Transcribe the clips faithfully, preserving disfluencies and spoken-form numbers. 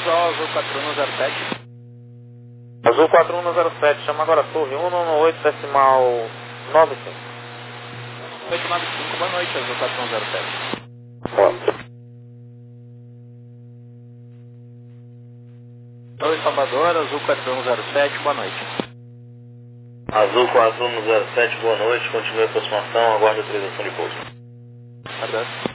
visual azul quatro um zero sete. Azul quatro um zero sete, chama agora a torre um um oito decimal nove cinco. oito nove cinco, boa noite, azul quatro um zero sete. Ó. Oi, Salvador, azul quatro um zero sete, boa noite. Azul quatro um zero sete, boa noite, continue a aproximação, aguarde a autorização de pouso. Abraço.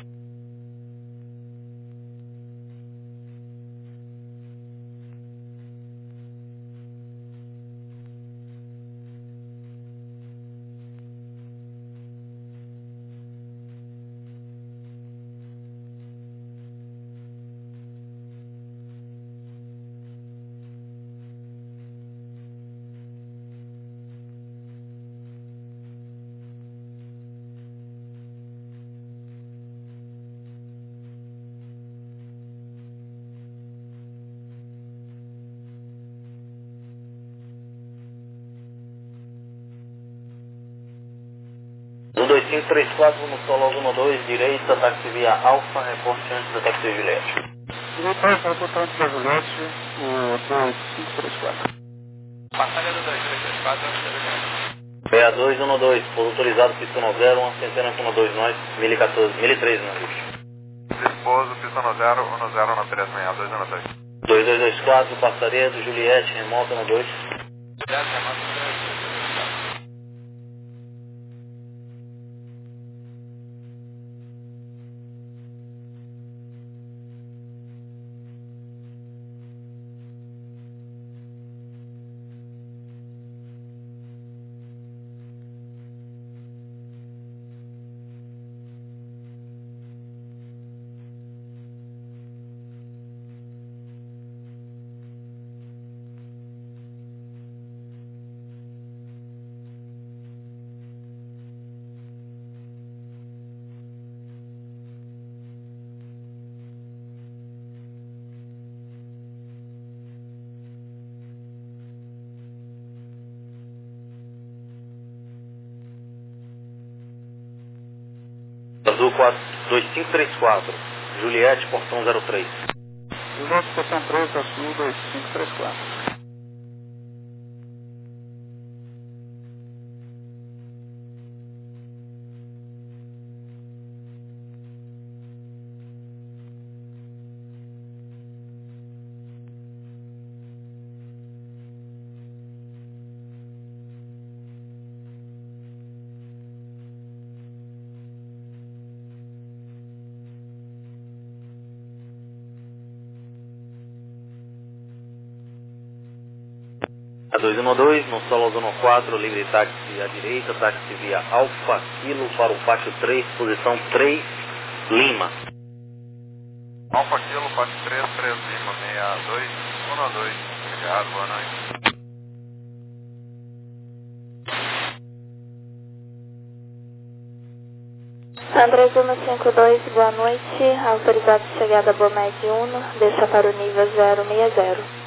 No dois cinco três quatro, vamos solo um dois, direita, táxi via Alfa, reporte antes da táxi Juliette. Direita, para o botão de Juliette, o dois cinco três quatro. Passagem do dois três três quatro, seis dois um dois, pouso autorizado, pista no zero, uma centena com dois nós, mil e quatorze, mil e treze, não é? Disposo, pista no zero, um zero, no três seis dois um dois. dois dois dois quatro, passaria do Juliette, remota no dois. Azul dois cinco três quatro, Juliette, portão zero três. Juliette, portão três, azul dois cinco três quatro. A dois um dois, no solo zona quatro, livre táxi à direita, táxi via Alfa, Kilo para o pátio três, posição três, Lima. Alfa Kilo, pátio três, três Lima, seis dois um dois. Obrigado, boa noite. André Zuma cinco dois, boa noite. Autorizado de chegada Bomed Uno, deixa para o nível zero seis zero.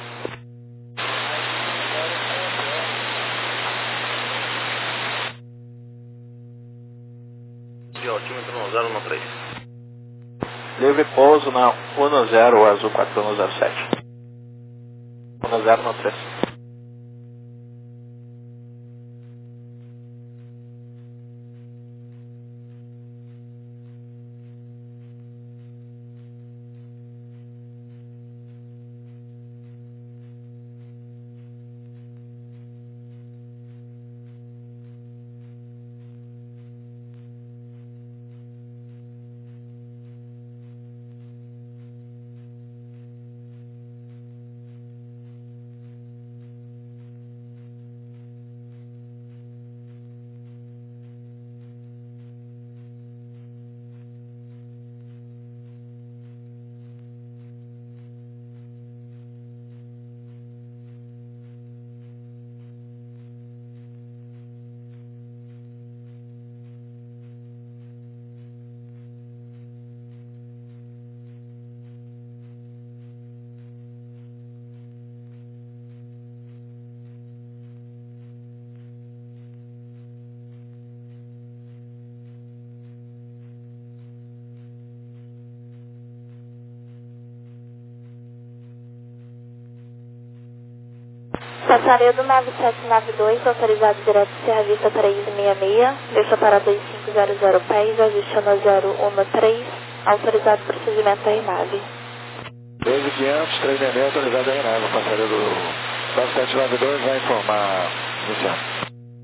De altímetro no zero no três. Livre pouso na um zero, azul quatro um zero sete. um zero no três. Passaria do nove sete nove dois, autorizado direto Serra Vista trezentos e sessenta e seis, deixa para dois cinco zero zero pés, ajuste no zero um três, autorizado procedimento da aeronave. doze mil e quinhentos, trezentos e sessenta e seis, autorizado da aeronave. Passaria do nove sete nove dois, vai informar iniciante.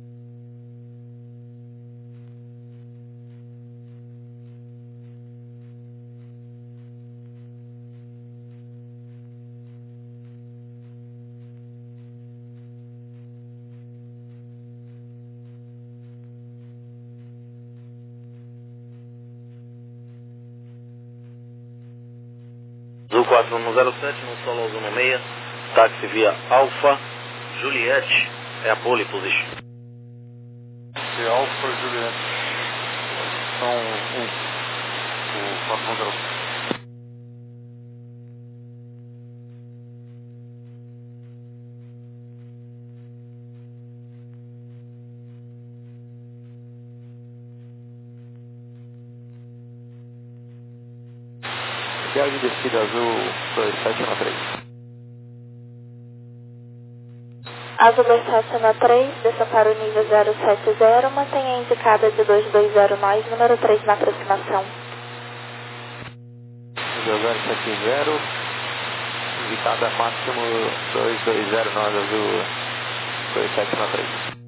Azul quatro um zero sete, no solo Azul seis, táxi via Alfa Juliette, é a pole position. E Alfa Juliette. São um. O quatro um zero sete. Viagem de descida Azul dois sete um três. Azul dois sete um três, desça para o nível zero sete zero, mantenha a indicada de dois dois zero nós, número três na aproximação. Nível zero sete zero, indicada máximo dois dois zero nove Azul dois sete um três.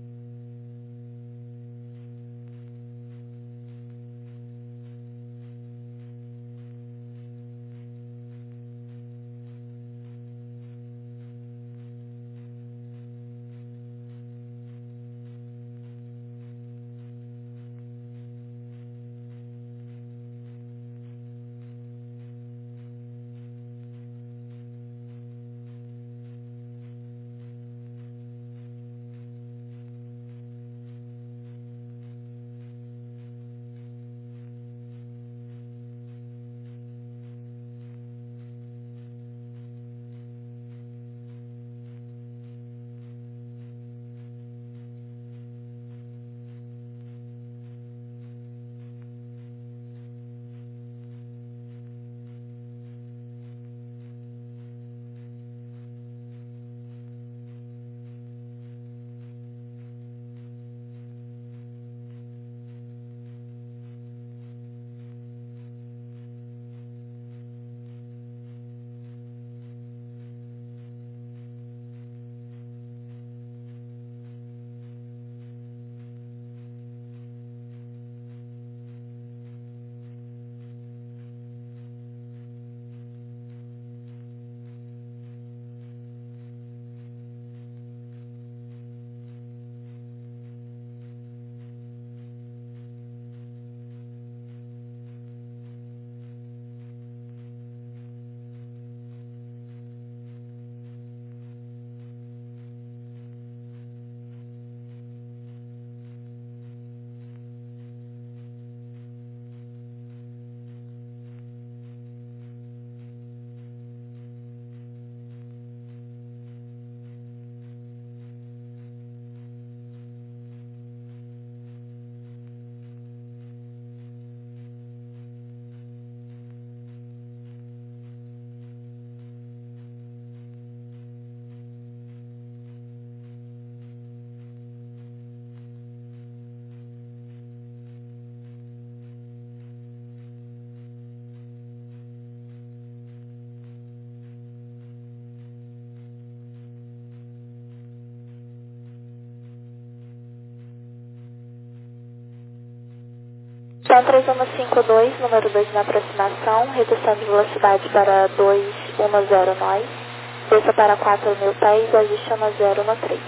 São três um cinco dois, número dois na aproximação, redução de velocidade para dois um zero nós, desça para quatro mil pés, ajuste no zero um três.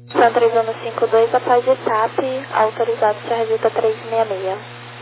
São três um cinco dois, após de T A P, autorizado Serra Vista três seis seis.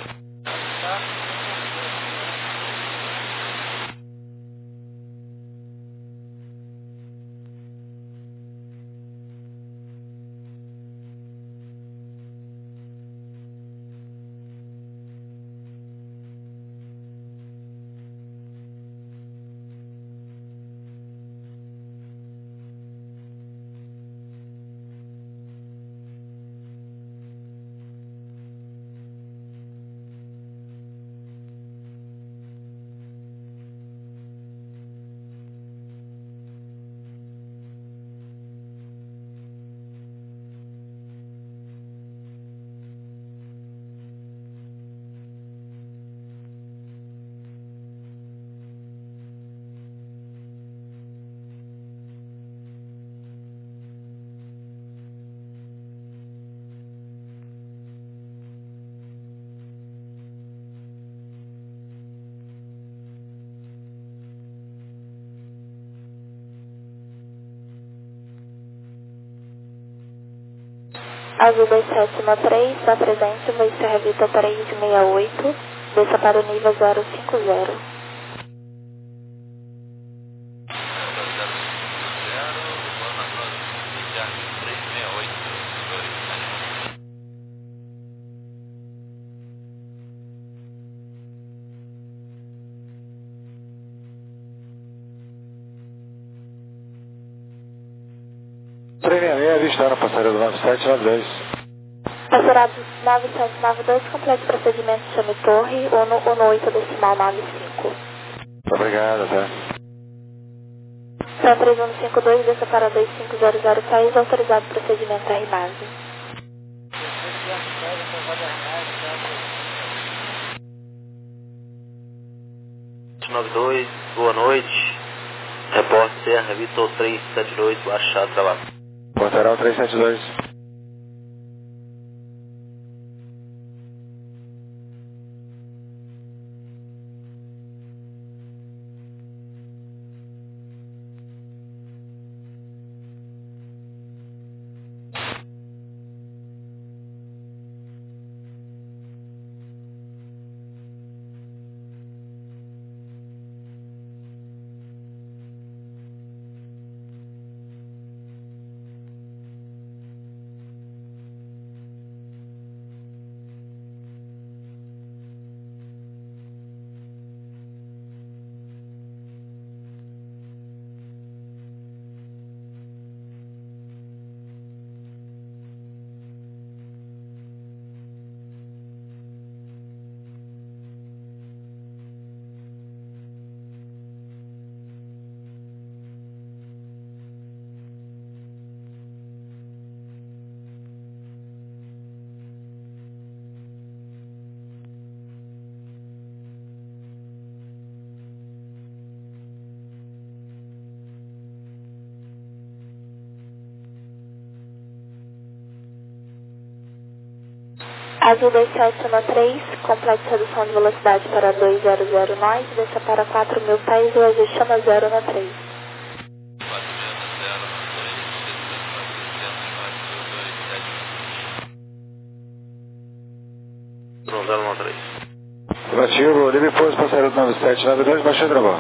Azul dois sete um três, da presente, vai Serra Vista três seis oito, desça para o nível zero cinco zero. três seis seis, avistando passarela nove sete nove dois. Passaram nove sete nove dois, completo procedimento, chame torre, um no oito decimal nove cinco. Obrigado, tá? São três um cinco dois, desça para dois cinco zero zero seis, autorizado procedimento R base. nove dois, boa noite. Repórter Serra Vitor três sete dois, baixado, trabalho. Porteral três sete dois. Azul dois sete um três, complete redução de velocidade para dois zero zero nós, desça para quatro mil pés e o ajuste chama zero no três. zero um três. Relativo, livre pouso, passareiro nove sete nove dois, baixou travão.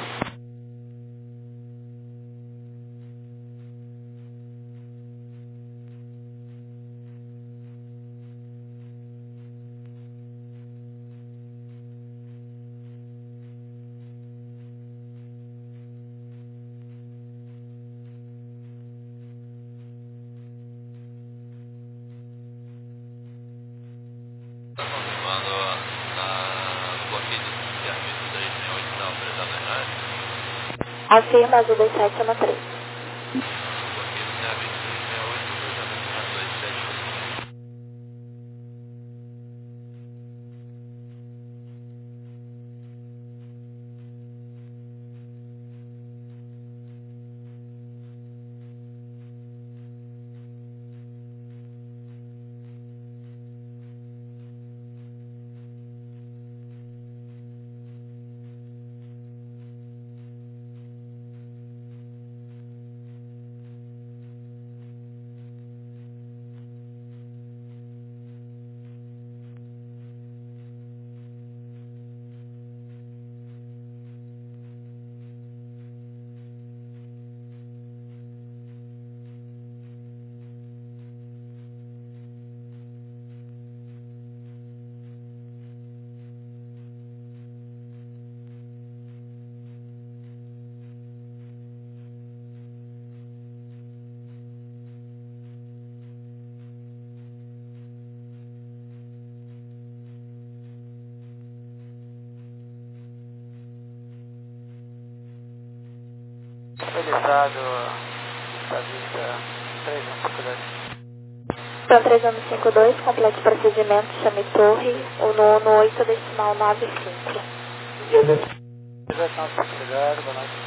Afirma Azul dois sete um três. Autorizado, vista vista três um cinco dois. Então três um cinco dois, complete procedimento, chame torre, uno uno oito decimal nove cinco. Obrigado, boa noite.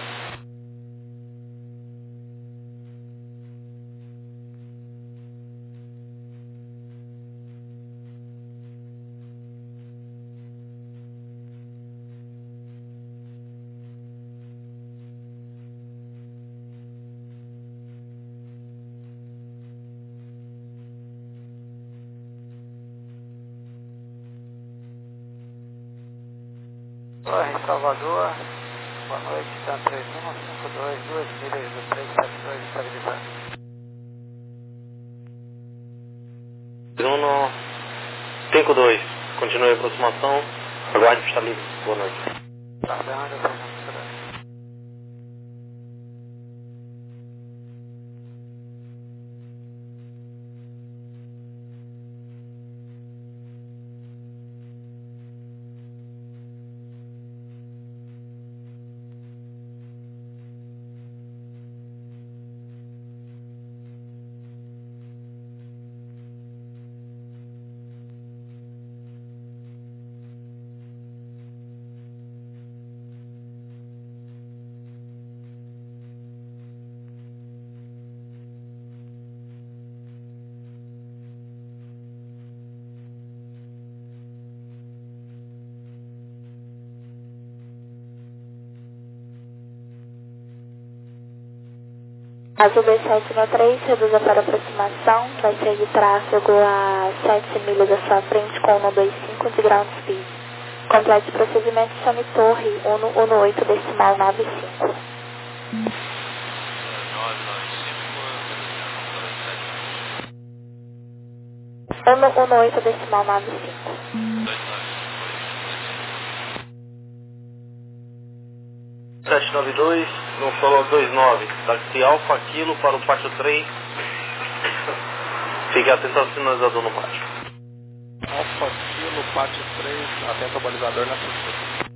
Torre Salvador, boa noite, tá três um cinco dois, duas milhas do três sete dois estabilizado. um cinco dois, continue a aproximação, aguarde está livre, boa noite. Guardando, três um cinco dois. Azul dois sete um três, reduza para aproximação, vai seguir tráfego a sete milhas à sua frente com um dois cinco de ground speed. Complete procedimento, chame torre um um oito decimal nove cinco. um um oito decimal nove cinco. sete nove dois, no solo dois nove, táxi Alfa Kilo para o pátio três. Fique atento ao sinalizador no pátio. Alfa Kilo, pátio três, atento ao balizador na pista.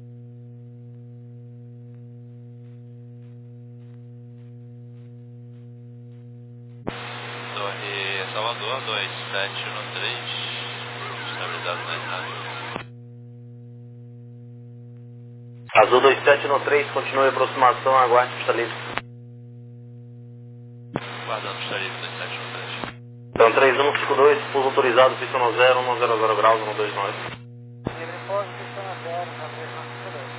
Torre Salvador, dois sete um três, estabilizado na estrada. Azul dois sete um três, continue a aproximação, aguarde pista livre. Guardando pista livre, dois sete um três. Então três um cinco dois, pouso autorizado, pista no zero, um zero zero graus, um dois nove. Livre pouso, pista na zero, três um cinco dois.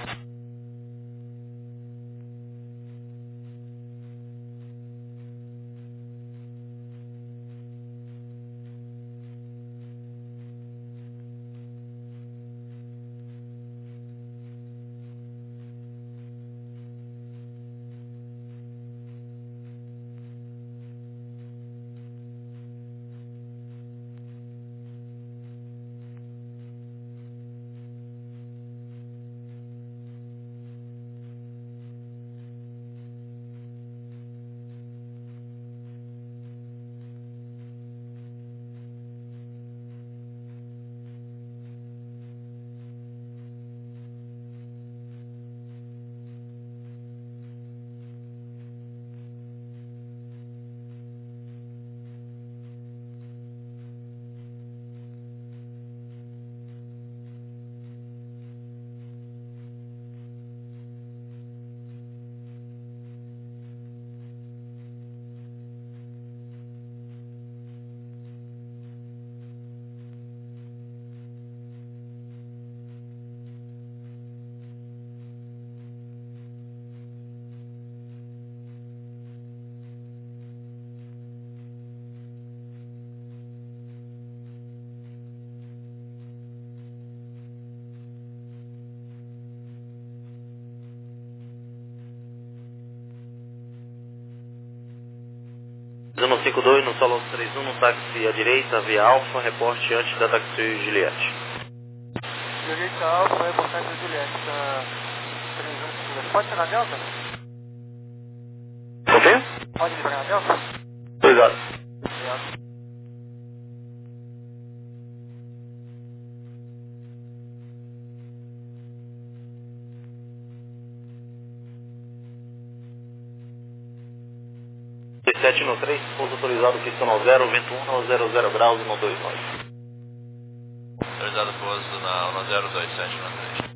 um cinco dois, no solo três um, no táxi à direita, via Alfa, reporte antes da táxi Juliette. Juliette Alfa, reportagem da Juliette, tá três um cinco dois. Pode ser na Delta? O quê? Pode liberar na Delta? Obrigado. Delta. sete no três, pouso autorizado, pista no zero, vento um no zero zero graus e no dois nove. Autorizado pouso na no zero dois sete no três.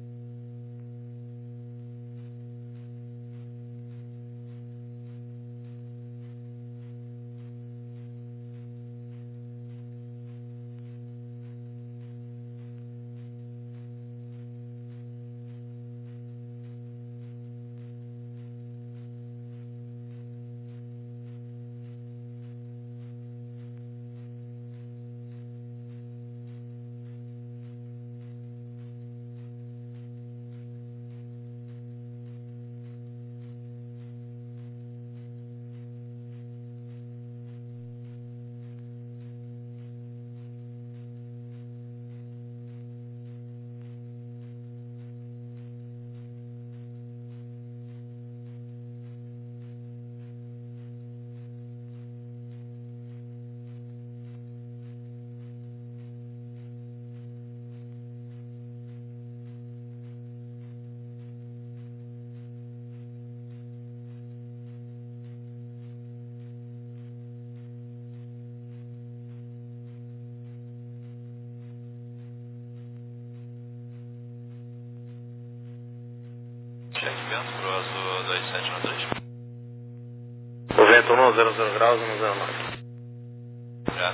Cheque vento pro azul dois sete no três. O vento um no zero zero graus e no zero nove. Já.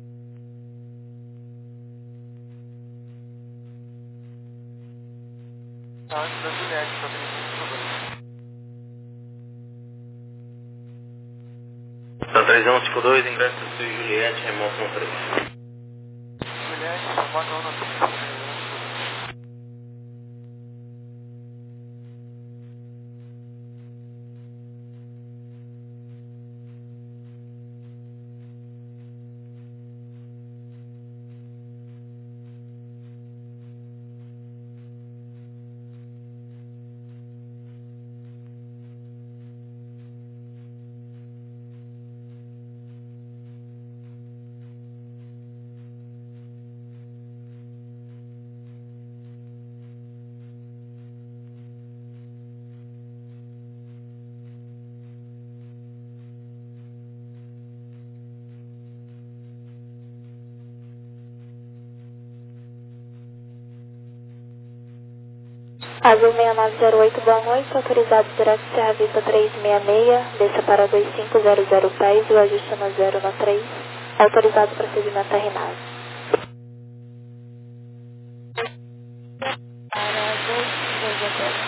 Tá antes da Juliette, tá trinta e cinco dois. Tá três um cinco dois, ingresso do Sul Juliette, remoto no três. Juliette, vagão na pista. Azul seis nove zero oito, boa noite. Autorizado direto Serra Vista trezentos e sessenta e seis, desça para dois cinco zero zero pés, o ajuste no zero no três. Autorizado procedimento a RNAV. Para dois cinco zero zero pés,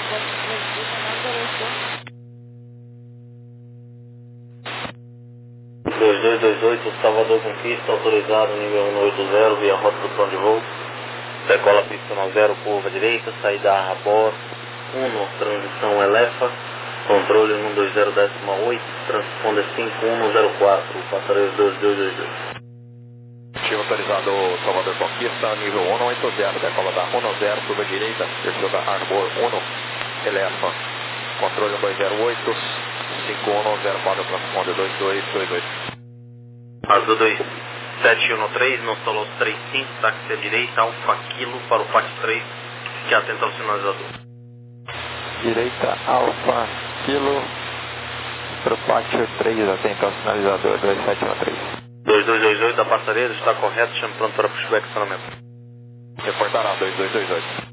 dois dois dois oito, Salvador com pista, autorizado nível um oito zero, via rota do plano de voo. Decola pista no zero, curva direita, saída a Rabor, um, transição Elefa, controle um dois zero décima oito, transponder cinco um zero quatro, passareio dois dois dois dois. Tive autorizado Salvador Conquista, nível um oito zero, decola da um zero, curva direita, perfil da Arbor um, Elefa, controle um dois zero oito, cinco um zero quatro, transponder dois dois dois dois. Azul dois sete um três, no solo três cinco, táxi à direita, Alfa Kilo para o P A T três, que atenta ao sinalizador. Direita, Alfa, Kilo, para o pátio três, atento ao sinalizador, dois sete um três. dois dois dois oito da Passareira, está correto, chame pronto para pushback estacionamento. Reportará dois dois dois oito.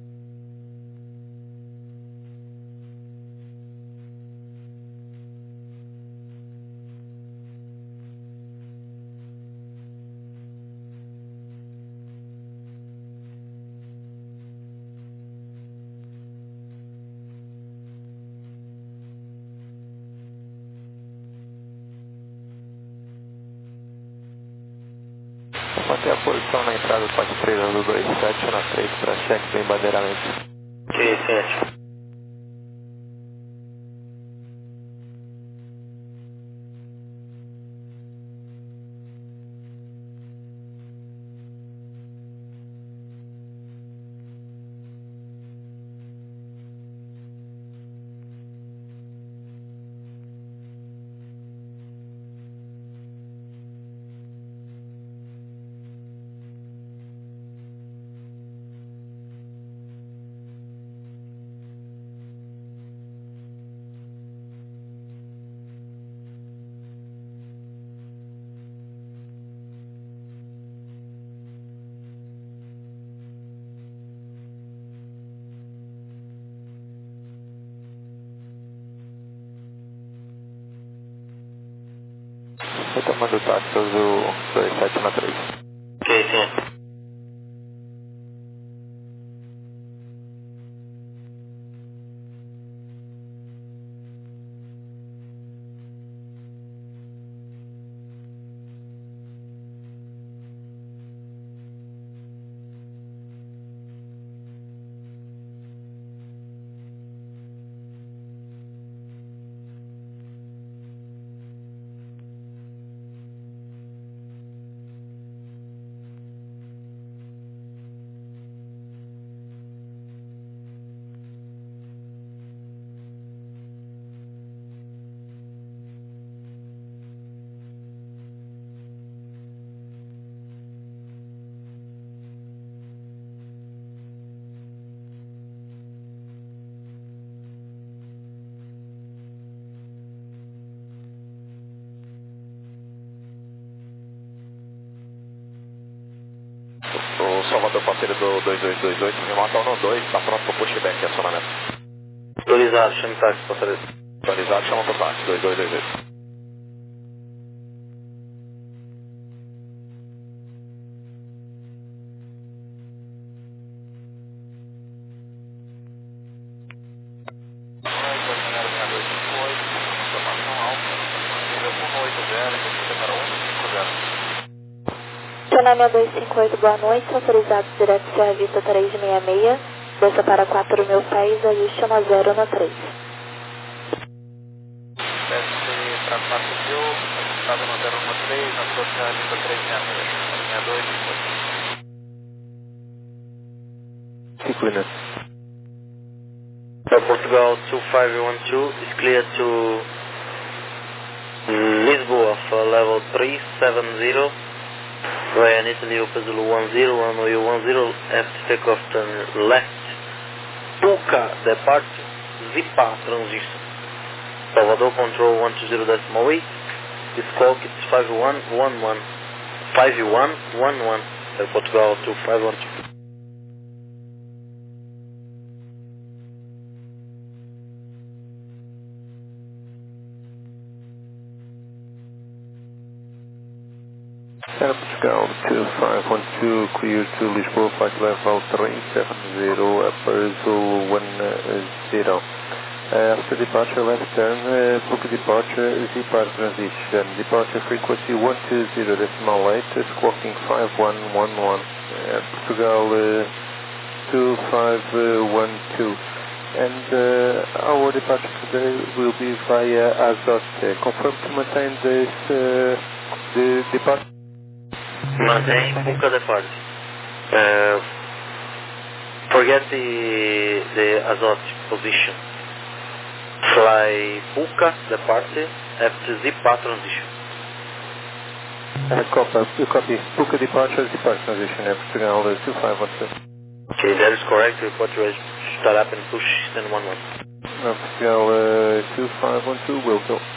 Manter a posição na entrada do pátio três, azul dois sete um três, para cheque do embandeiramento. Ok, ciente. Retomando o táxi azul dois sete um três. Ok, sim. O Salvador parceiro do dois dois dois oito, me mata no dois, está pronto para o pushback, acionamento. Autorizado, chame o táxi, passageiro. Autorizado, chama para o táxi, dois dois dois oito. Cenânia dois cinco oito, boa noite, autorizados direto serviço três seis seis, desça para quatro mil pés, ajuste no zero no três. Desce para quatro mil, ajustado no zero um três, na próxima linda três seis seis, sessenta e dois, cinco minutos. So Portugal two five one two is clear to Lisboa for level three seven zero. Ryan Italy, Opel Zulu one zero, runway one zero, have to take off turn left. Puca, departure, Zipa, transition. Salvador, control one two zero decimal eight. This call is five one one one. five one one one. Portugal two five one two. Air Portugal two five one two, clear to Lisboa, flight level three seven zero, upper Zulu one zero. Uh, after departure, left turn, uh, book departure, Z-Par transition, departure frequency one two zero decimal eight, squawking five one one one, uh, Portugal uh, two five one two. And uh, our departure today will be via Azote. Confirm to maintain this, uh, the departure. Mantém Puca departure. Uh, forget the the Azote position. Fly Puca departure after Zipa transition. Uh, copy, copy. Puca departure, Zipa transition, Air Portugal uh, two five one two. Okay, that is correct. Report to start up and push then one one. Air Portugal uh, two five one two will go.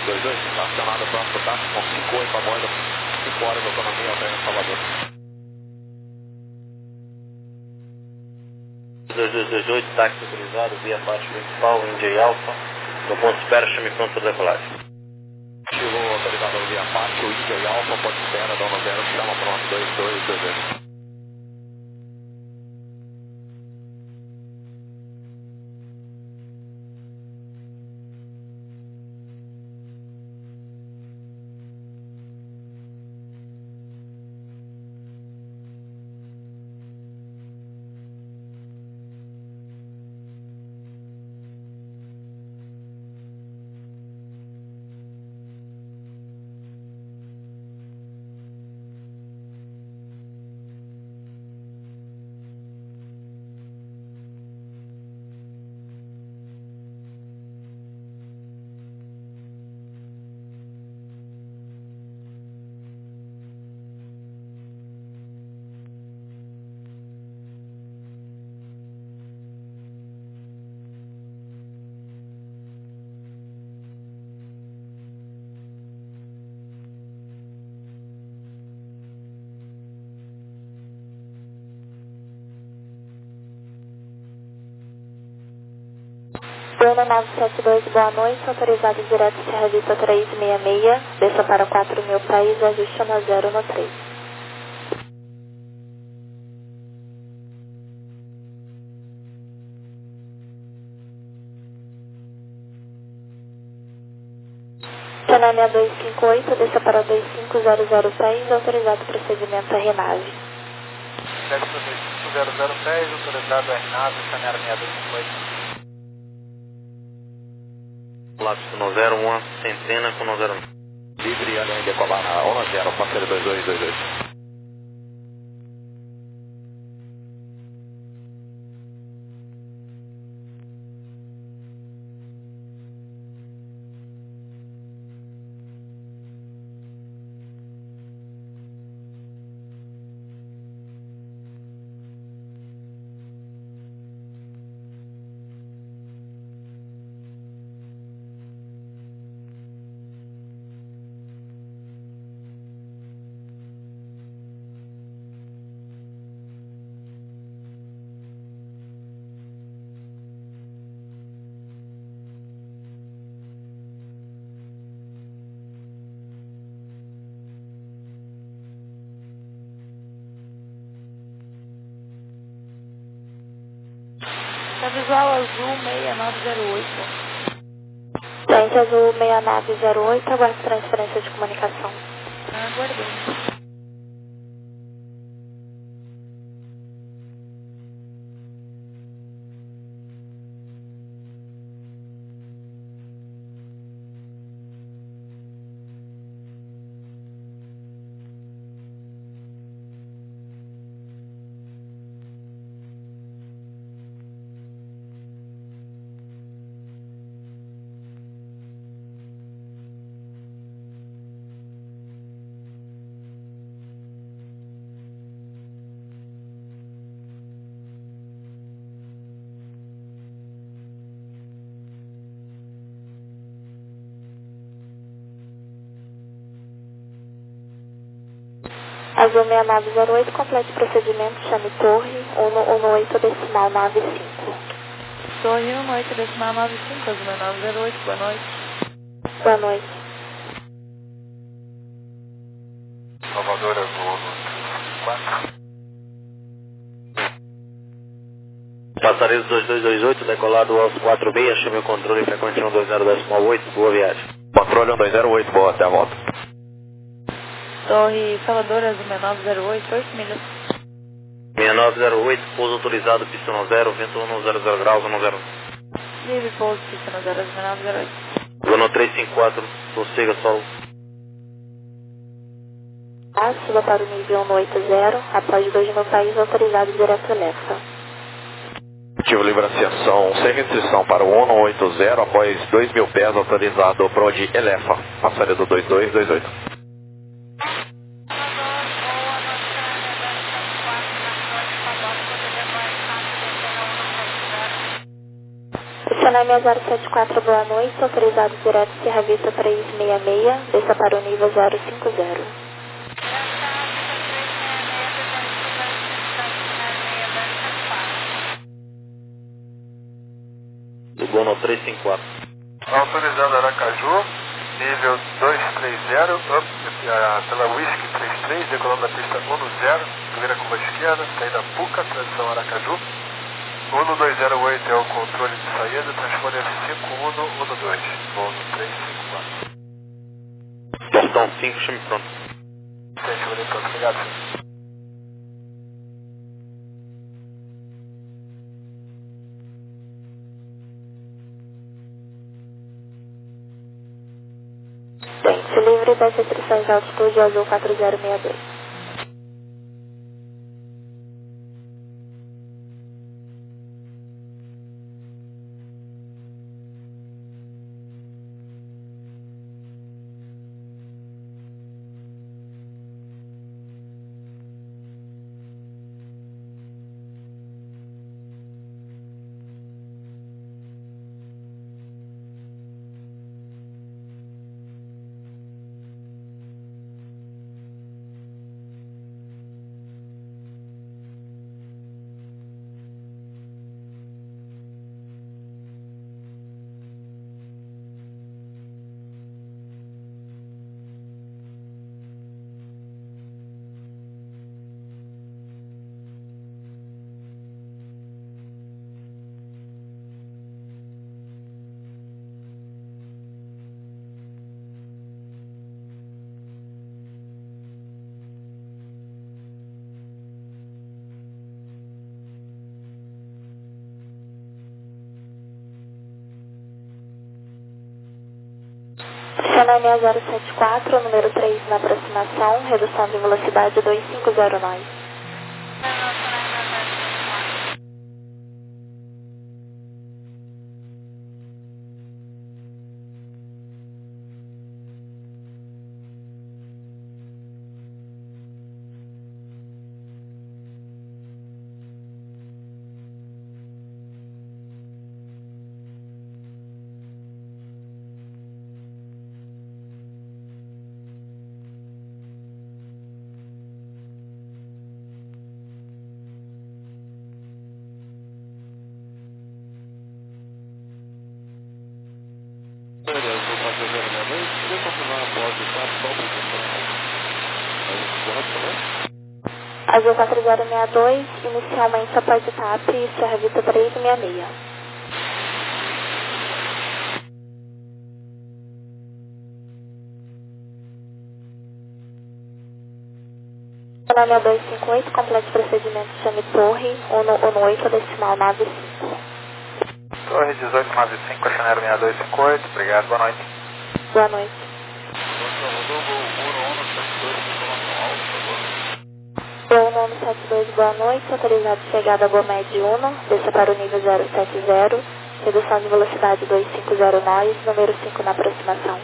dois dois, acionado próximo táxi com cinco oito a bordo, cinco horas de autonomia, Hotel Salvador. dois dois dois oito, táxi autorizado, via parte principal, India Alpha. No ponto de espera, chame pronto para decolagem. Estilo autorizado via parte, o India e Alpha, ponto de espera, dono zero, chama pronto, dois dois dois dois. Bruno nove sete dois, boa noite, autorizado direto Serra Vista trezentos e sessenta e seis, desça para quatro mil pés, ajuste no zero no três. Canal dois cinco oito, desça para dois cinco zero zero pés, autorizado procedimento a renave. Desce para dois cinco zero zero pés, autorizado a renave, canal seis dois cinco oito. Lápis no zero um, centena com no zero um. Livre, além de decolar na um zero, parceiro dois dois dois dois. Tá visual azul seis nove zero oito. Frente azul seis nove zero oito, aguarde transferência de comunicação. Aguardando. Azul seis nove zero oito, complete procedimento, chame torre, um um oito decimal nove cinco. Torre um oito decimal nove cinco, Azul seis nove zero oito, boa noite. Boa noite. Salvador Azul quatro. Passaredo dois dois dois oito, decolado aos quatro seis, chame o controle frequente um dois zero decimal oito, boa viagem. Controle um dois zero oito, boa, até a volta. Torre Salvador Azul seis nove zero oito, oito milhas. seis nove zero oito, pouso autorizado, pista no zero, vento um zero zero graus, um zero. Livre pouso, pista no zero, seis nove zero oito. Zona trezentos e cinquenta e quatro, sossega solo. A suba para o nível um oito zero, após dois mil país, autorizado direto Elefa. Ativo liberação sem restrição para o um oito zero, após dois mil pés, autorizado Prod Elefa, passaredo dois dois dois oito. Sonami zero sete quatro, boa noite, autorizado direto Serra Vista trezentos e sessenta e seis, desça para o nível zero cinco zero. Iguana trezentos e cinquenta e quatro. Autorizado Aracaju, nível duzentos e trinta, up, uh, pela Whisky trinta e três, decolando da pista dez, vira curva esquerda, saída Puca, transição Aracaju. um dois zero oito é o controle de saída, transpone F cinco um um um dois, voo no trezentos e cinquenta e quatro. Portão cinco, chame pronto. Sente, vou pronto, obrigado, senhor. Pente livre das restrições de altitude azul quatro zero seis dois. Sonami zero sete quatro, número três na aproximação, redução de velocidade dois cinco zero nove. Azul quatro zero seis dois, inicialmente após o T A P, Serra Vista trezentos e sessenta e seis. Sonami dois cinco oito, complete procedimento, chame torre, um oito, decimal nove cinco. Torre dezoito nove cinco, Chanero seis dois cinco oito, obrigado, boa noite. Boa noite. Voo nono sete dois, boa noite, autorizado chegada a Gomed Uno, desça para o nível zero sete zero, redução de velocidade dois cinco zero nove, número cinco na aproximação.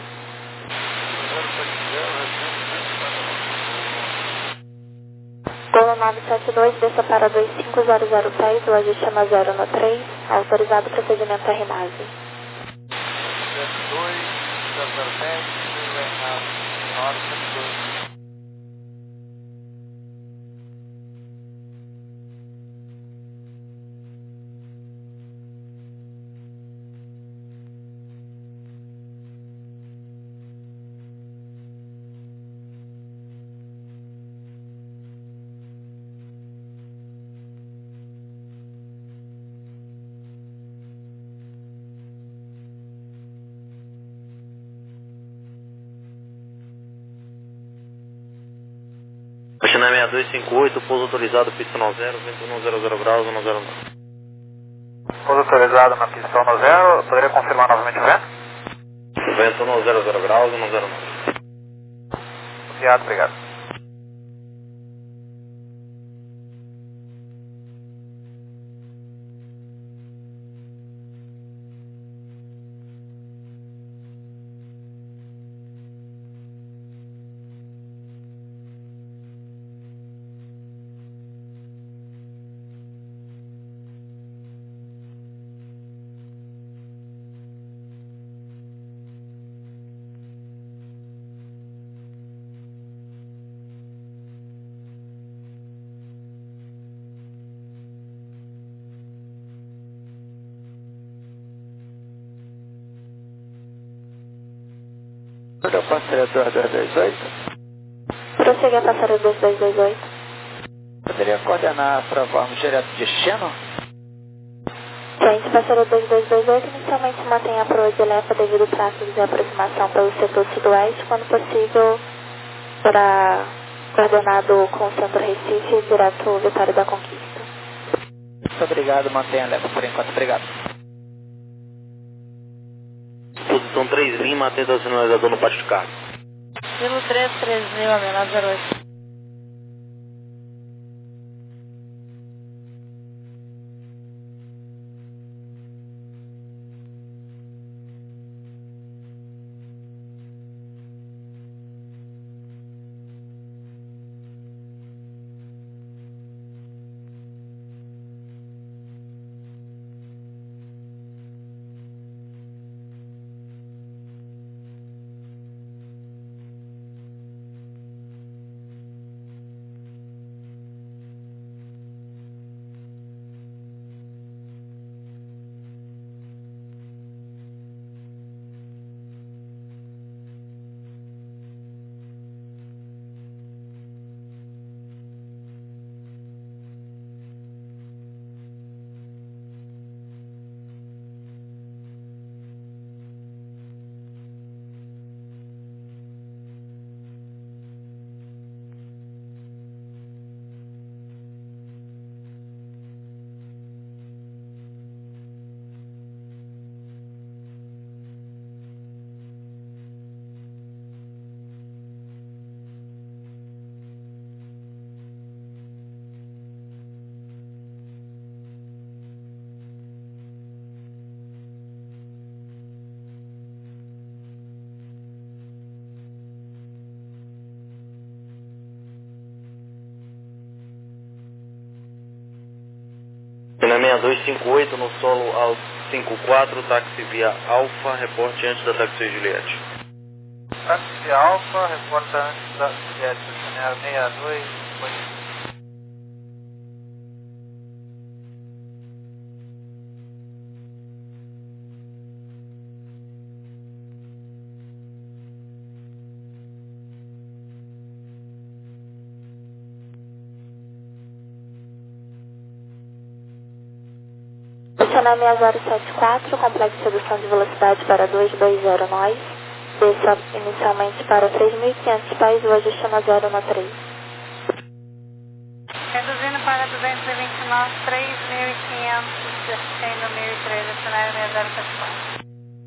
Gol nove sete dois, desça para dois cinco zero zero pés, o ajuste chama zero no três, autorizado procedimento R nave. dois zero zero sete, nove sete dois. China seis dois cinco oito, pouso autorizado, pista um zero, vento um zero zero graus, um zero nove. Pouso autorizado na pista um zero, poderia confirmar novamente o vento? Vento um zero zero graus, um zero nove. Obrigado, obrigado. Para passageiro dois dois dois oito. Prosseguir a passageiro dois dois dois oito. Poderia coordenar para vamos direto de destino? Gente, passageiro dois dois dois oito, inicialmente mantém a proa de Lefa devido ao tráfego de aproximação pelo setor sudoeste, quando possível, para coordenado com o centro Recife, direto Vitória da Conquista. Muito obrigado, mantenha a Lefa por enquanto, obrigado. Posição três Lima, atenta ao sinalizador no pátio de carga. Kilo três três mil, menor zero oito. Na seis dois cinco oito, no solo ao cinco quatro, táxi via Alfa, reporte antes da táxi Juliette. Táxi Alfa, reporta antes da Juliette, seis dois cinco oito. Estacionar seis zero sete quatro, complexo de redução de velocidade para dois dois zero nós. Desça inicialmente para três mil e quinhentos pés e o ajuste na zero no três. Reduzindo para duzentos e vinte e nove, três mil e quinhentos, descendo mil e três, estacionário seis zero sete quatro.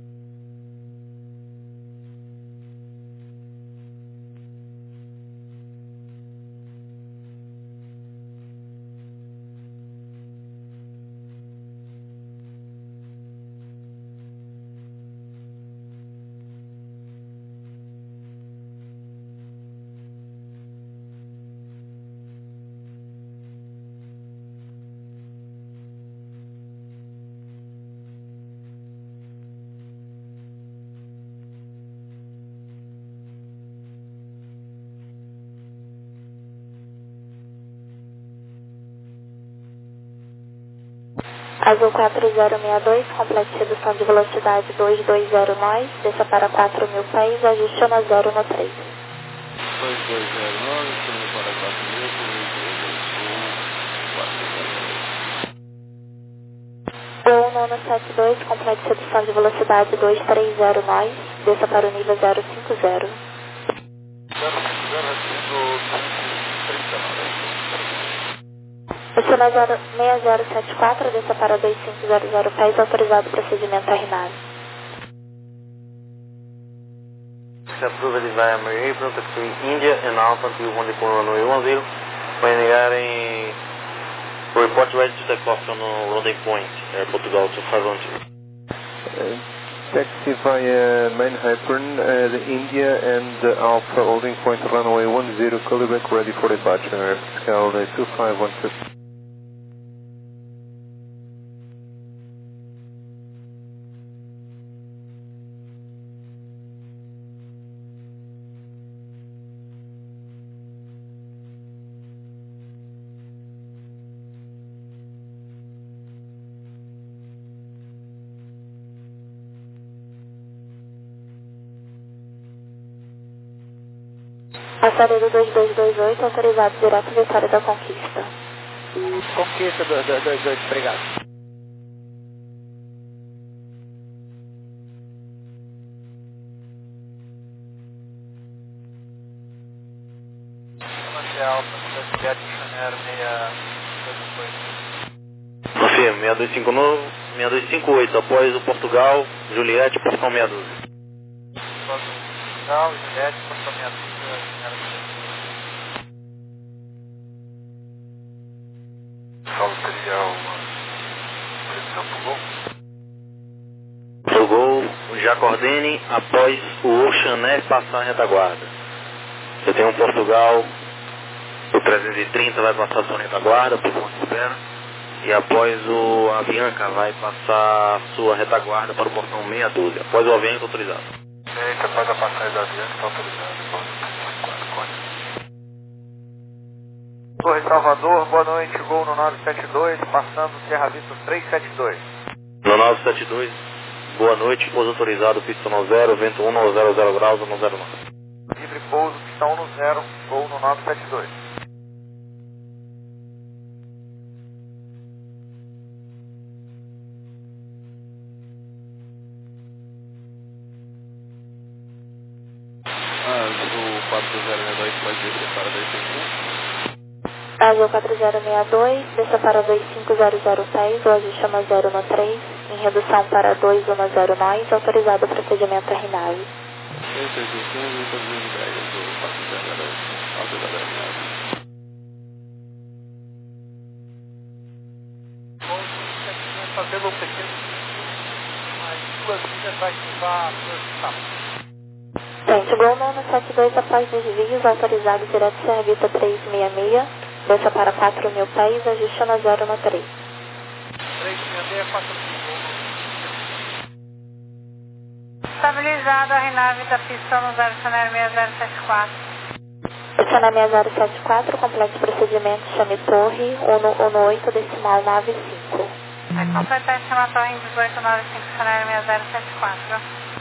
Azul quatro zero seis dois, complexo de redução de velocidade dois dois zero nós. Desça para quatro mil pés e ajuste na zero no três. dois dois zero nove, subindo para quatro mil, Gol nono sete dois, complexo de redução de velocidade dois três zero nós. Desça para o nível zero cinco zero. zero cinco zero, recebido trinta e nove. Estacionar seis zero sete quatro, desça para dois cinco zero zero pés, autorizado o procedimento R N A V. Approved via Mary April, taxi India and Alpha to one runway one zero. When negarem, report ready to take off on Roding Point, Air Portugal to five one two. Uh, taxi via main Hypern, uh, the India and the Alpha holding point runway one zero, Calibec ready for departure, scale uh, two five one two. Aparelho dois dois dois oito, autorizado direto Vitória da Conquista. Conquista dois dois dois oito, obrigado. Manter alfa, Juliette Chanero Confirmo, seis dois cinco nove, seis dois cinco oito, após o Portugal, Juliette, portão meia dúzia. Portugal, Juliette, portão meia dúzia, Saulo teria uma previsão pro gol? Pro gol, já coordene após o Oxané passar a retaguarda. Eu tenho um Portugal, o trezentos e trinta vai passar a sua retaguarda, por ponto de espera. E após o Avianca vai passar a sua retaguarda para o portão meia dúzia. Após o Avianca autorizado. Eita, após a passagem da Avianca está autorizado. Torre Salvador, boa noite, gol no nove sete dois, passando Serra Vista trezentos e setenta e dois. No nove sete dois, boa noite, pouso autorizado, pista no zero, vento um no zero zero graus, no zero nove. Livre pouso, pista um no zero, gol no nove sete dois. Azul quatro zero seis dois, pode descer para dois cinco um. Azul quatro zero seis dois, desça para dois cinco zero zero seis, o Azul chama zero no três, em redução para dois um zero nós, autorizado o procedimento R nove. seis seis cinco, Vitor Luiz Brega, Azul quatro zero seis dois, autorizado R nove. Fazer um pequeno mais duas milhas vai ativar a transição. Gente, gol no sete dois após desvios, autorizado direto Servita trezentos e sessenta e seis, desça para quatro mil pés, ajuste no zero no três. trezentos e sessenta e seis, quatro mil. Estabilizado R nove da pista no zero seis zero sete quatro. Estaciona seis zero sete quatro, complete procedimento, chame torre, um no oito, decimal nove cinco. Vai completar esse chamatório em dezoito nove cinco, cenário seis zero sete quatro.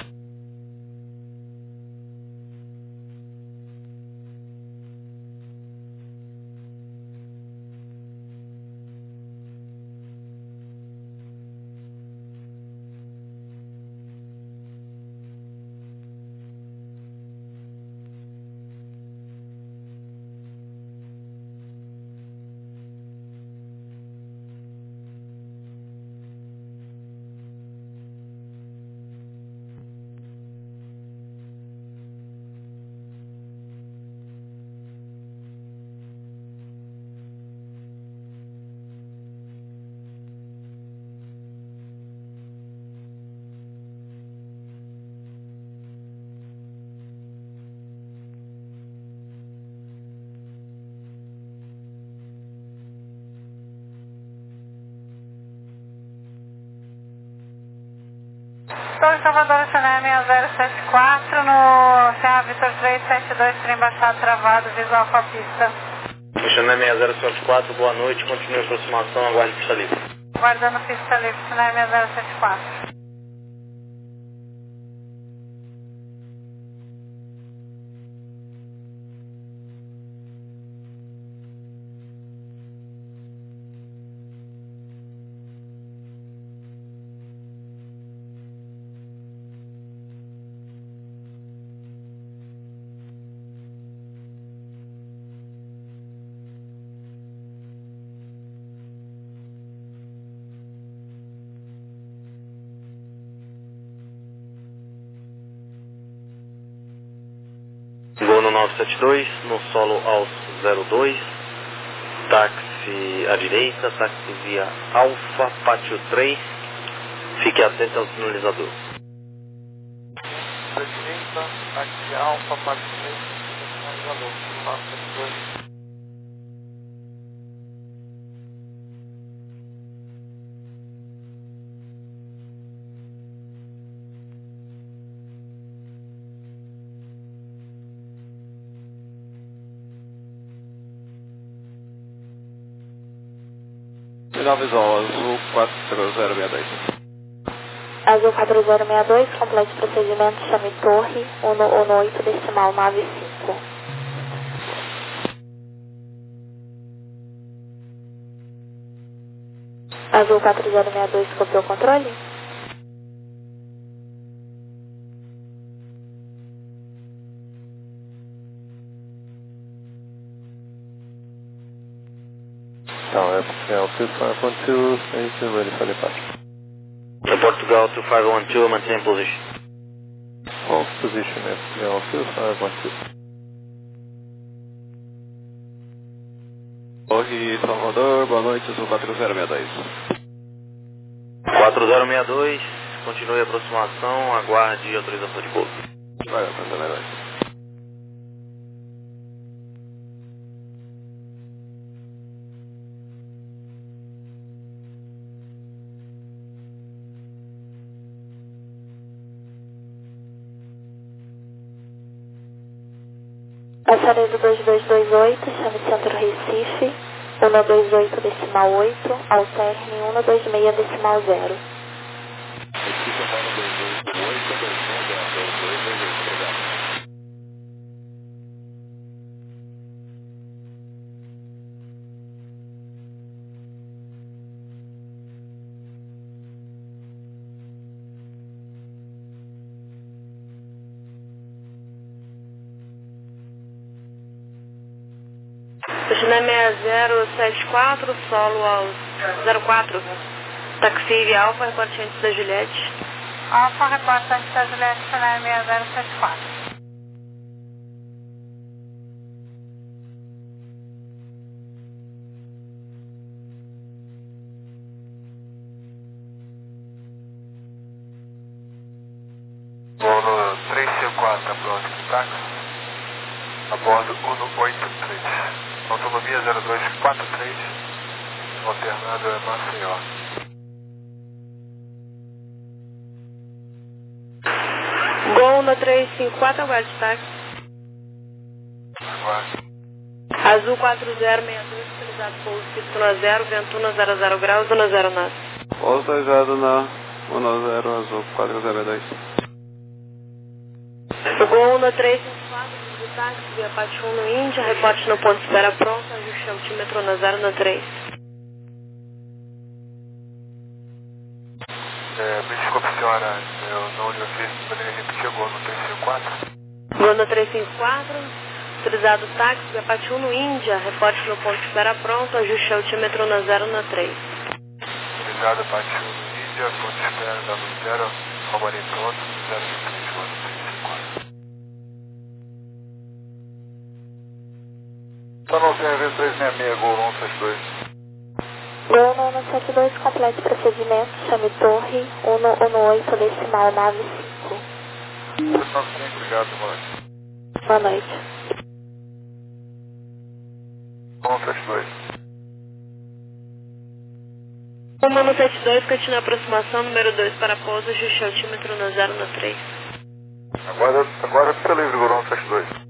Torre Salvador, cenário seis zero sete quatro, no Serra Vitor trezentos e setenta e dois, trem baixado travado, visual com a pista. Oxané seis zero sete quatro, boa noite, continue a aproximação, aguarde pista livre. Guardando pista livre, cenário seis zero sete quatro. Gol no nove sete dois, no solo aos zero dois, táxi à direita, táxi via Alfa, pátio três, fique atento ao sinalizador. À direita, táxi Alfa, pátio três, sinalizador, nove sete dois. Sinal visual, Azul quatro zero seis dois. Azul quatro zero seis dois, complete procedimento, chame torre, um no oito, decimal nove cinco. Azul quatro zero seis dois, copiou o controle? Tower Portugal two five one two, station ready for departure. Portugal two five one two, maintain position. Hold position at Portugal two five one two. Torre Salvador, boa noite, Azul quatro zero seis dois. quatro zero seis dois, continue a aproximação, aguarde autorização de voo. Vai, quatro zero seis dois. Passaredo dois dois dois oito, chame Centro Recife, um dois oito decimal oito, alterne um dois seis decimal zero. Recife, Apolo dois dois oito, dois seis zero, dois dois dois oito, obrigado. China seis zero sete quatro, solo ao zero quatro. Taxi Alfa, reporte antes da Juliette. Alfa, reporte antes da Juliette, China seis zero sete quatro. Voo três cinco quatro, próximo táxi, a bordo um oito três. Autonomia zero dois quatro três, alternado é Maceió. Gol na três cinco quatro, aguarde táxi. Aguarde. Azul quatro zero seis dois, utilizado pouso fixo na zero, vento um zero zero graus, zona zero nove. Pouso desejado na um zero, Azul quatro zero dois. Gol na três cinco quatro, de táxi, via Pati um no Índia, reporte no ponto de espera pronto, ajuste altímetro na zero na três. É, me desculpe, senhora, eu não lhe ouvi, poderia repetir o gol no três cinco quatro? Gol na três cinco quatro, utilizado táxi, via Pati um no Índia, reporte no ponto de espera pronto, ajuste altímetro na zero na três. Utilizado Pati um no Índia, ponto de espera da zero, Almarim pronto, zero três, gol no três cinco quatro. Tá no C V três seis seis, gol um sete dois. Gol no um sete dois, complete procedimento, chame Torre um um oito decimal nove cinco. Obrigado, boa noite. Boa noite. um sete dois. Um no sete dois, continua a aproximação, número dois para pouso, ajuste altímetro na zero na três. Agora, agora fica livre, gol um sete dois.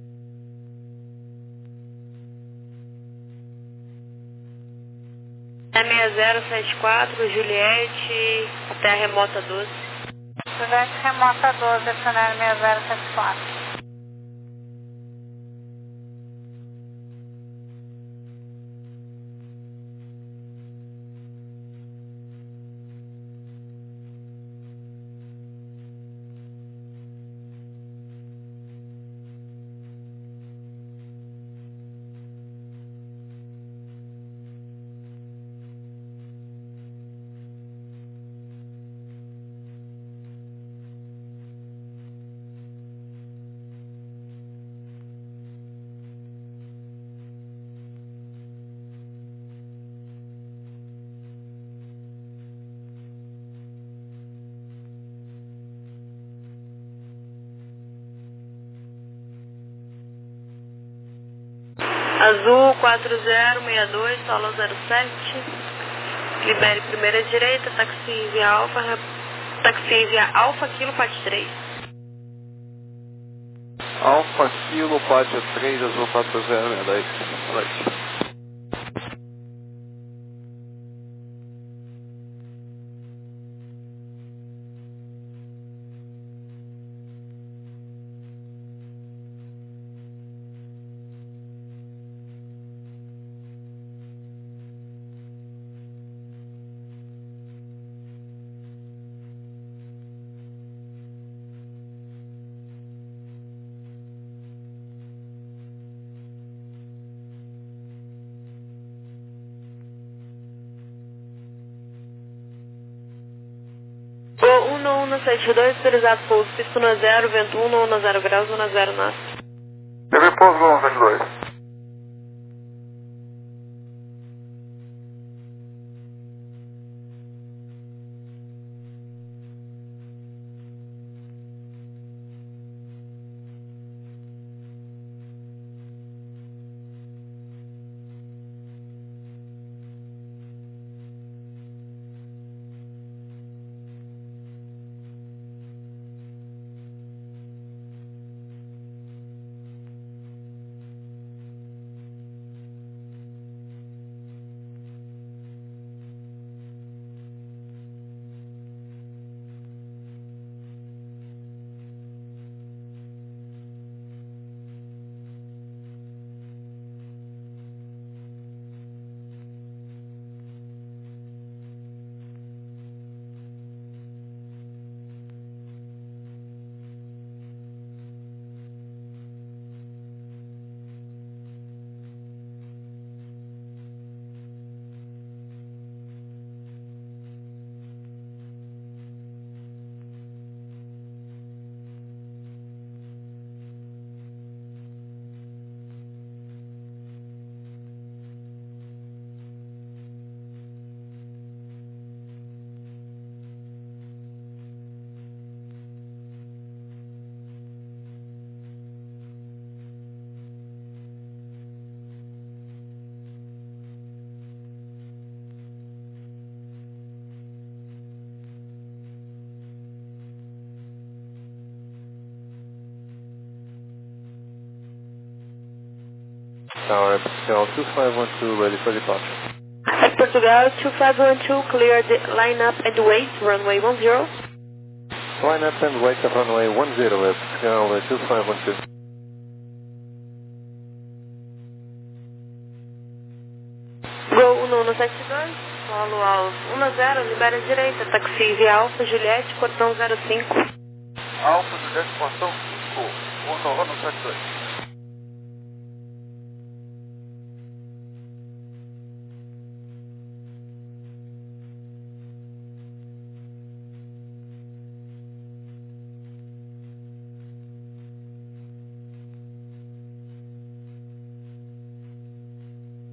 seis zero sete quatro, Juliette, até a remota doze. Juliette, remota doze, dicionário seis zero sete quatro. Azul quatro zero seis dois, solo zero sete, libere primeira direita, taxi via Alfa, taxi via Alfa, Kilo, Pat três. Alfa Kilo, Pat três, Azul quatro zero seis dois. Boa noite. Uno sete dois, autorizado pouso, pista uno zero, vento um, uno zero graus, uno zero knots. Teve pouso Gol sete dois. Tower Portugal two five one two, ready for departure. At Portugal two five one two, clear the line up and wait, runway one zero. Line up and wait at runway one zero at Portugal two five one two. Gol uno sete dois, solo aos um zero, libera a direita, taxi via Alfa Juliette, portão zero cinco. Alfa Juliette, portão cinco, uno sete dois.